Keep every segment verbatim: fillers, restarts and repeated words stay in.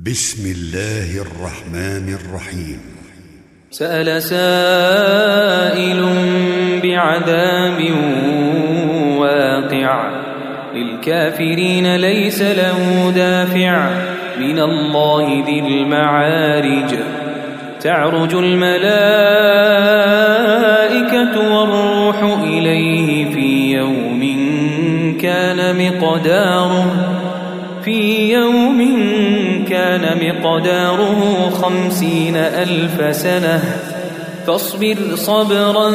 بسم الله الرحمن الرحيم. سأل سائل بعذاب واقع للكافرين ليس له دافع من الله ذي المعارج. تعرج الملائكة والروح إليه في يوم كان مقداره في يوم كان مقداره خمسين ألف سنة فاصبر صبرا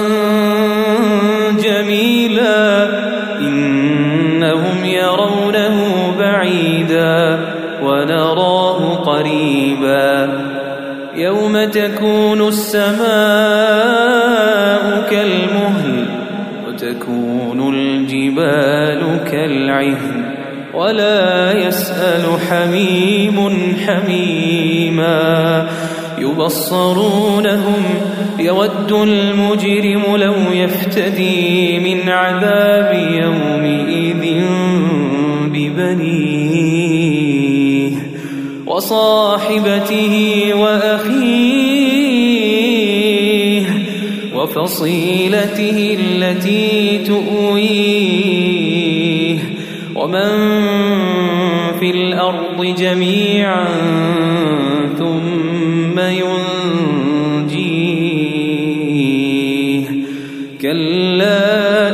جميلا إنهم يرونه بعيدا ونراه قريبا. يوم تكون السماء كالمهل وتكون الجبال كالعهن ولا يسأل حميم حميما. يبصرونهم يود المجرم لو يفتدي من عذاب يومئذ ببنيه وصاحبته وأخيه وفصيلته التي تؤويه ومن في الأرض جميعا ثم ينجيه. كلا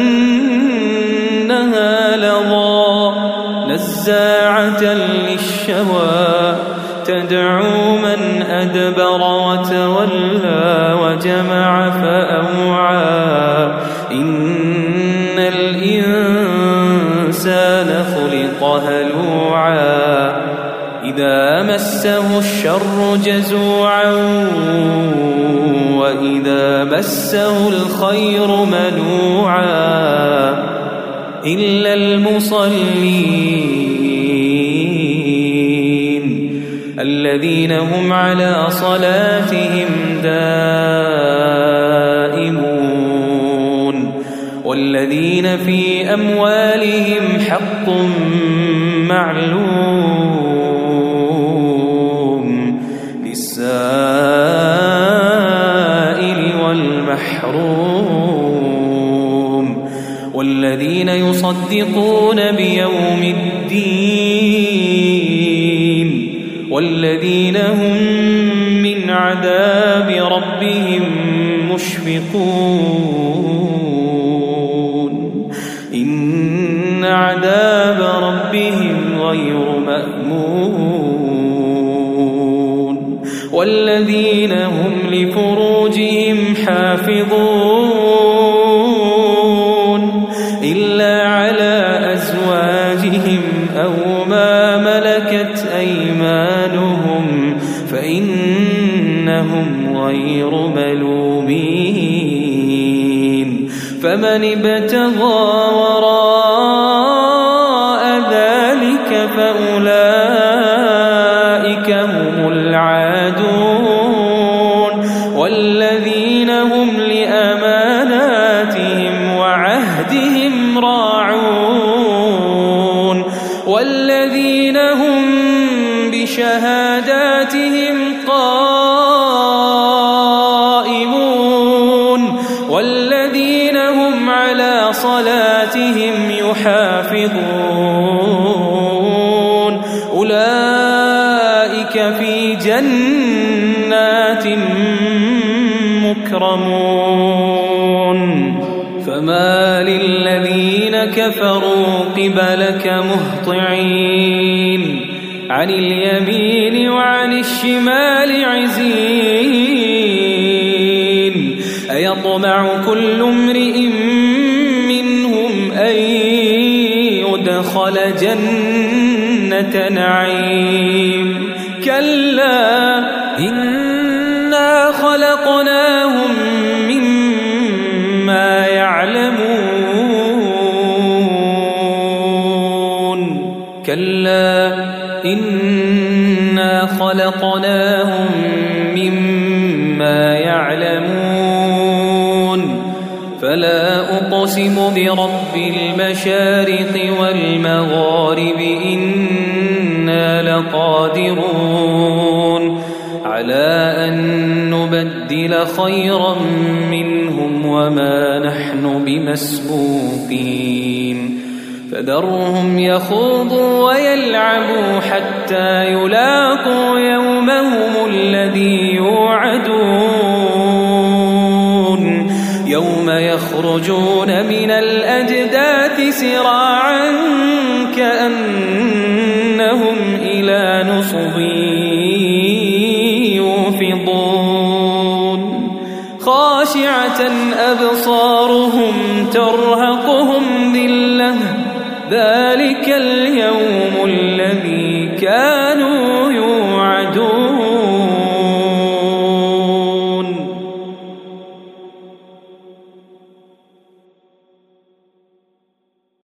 إنها لظى نزاعة للشوى تدعو من أدبر وتولى وجمع فأوعى. إن الإنسان خلق هلوعا إذا مسه الشر جزوعا وإذا مسه الخير منوعا إلا المصلين الذين هم على صلاتهم دائمون والذين في أموالهم حق معلوم للسائل والمحروم والذين يصدقون بيوم الدين والذين هم من عذاب ربهم مشفقون. إن عذاب ربهم غير مأمون والذين هم لفروجهم حافظون إلا على أزواجهم أو ما ملكت أيمانهم فإنهم غير ملومين. فمن ابتغى وراء ذلك فأولئك هم العادون والذين هم لأماناتهم وعهدهم راعون والذين هم بشهاداتهم قائمون والذين هم على صلاتهم يحافظون أولئك في جنات مكرمون. فما للذين كفروا قبلك مهطعين عن اليمين وعن الشمال عزين أيطمع كل امرئ منهم أن يدخل جنة نعيم كلا إنا خلقناهم مما يعلمون كلا إنا خلقناهم مما يعلمون فلا أقسم برب المشارق والمغارب إنا لقادرون على أن نبدل خيرا منهم وما نحن بمسبوقين فذرهم يخوضوا ويلعبوا حتى يلاقوا يومهم الذي يوعدون يوم يخرجون من الأجداث سراعا كأنهم إلى نصب يوفضون خاشعة أبصارهم ترهقهم ذلة ذلك اليوم الذي كانوا يوعدون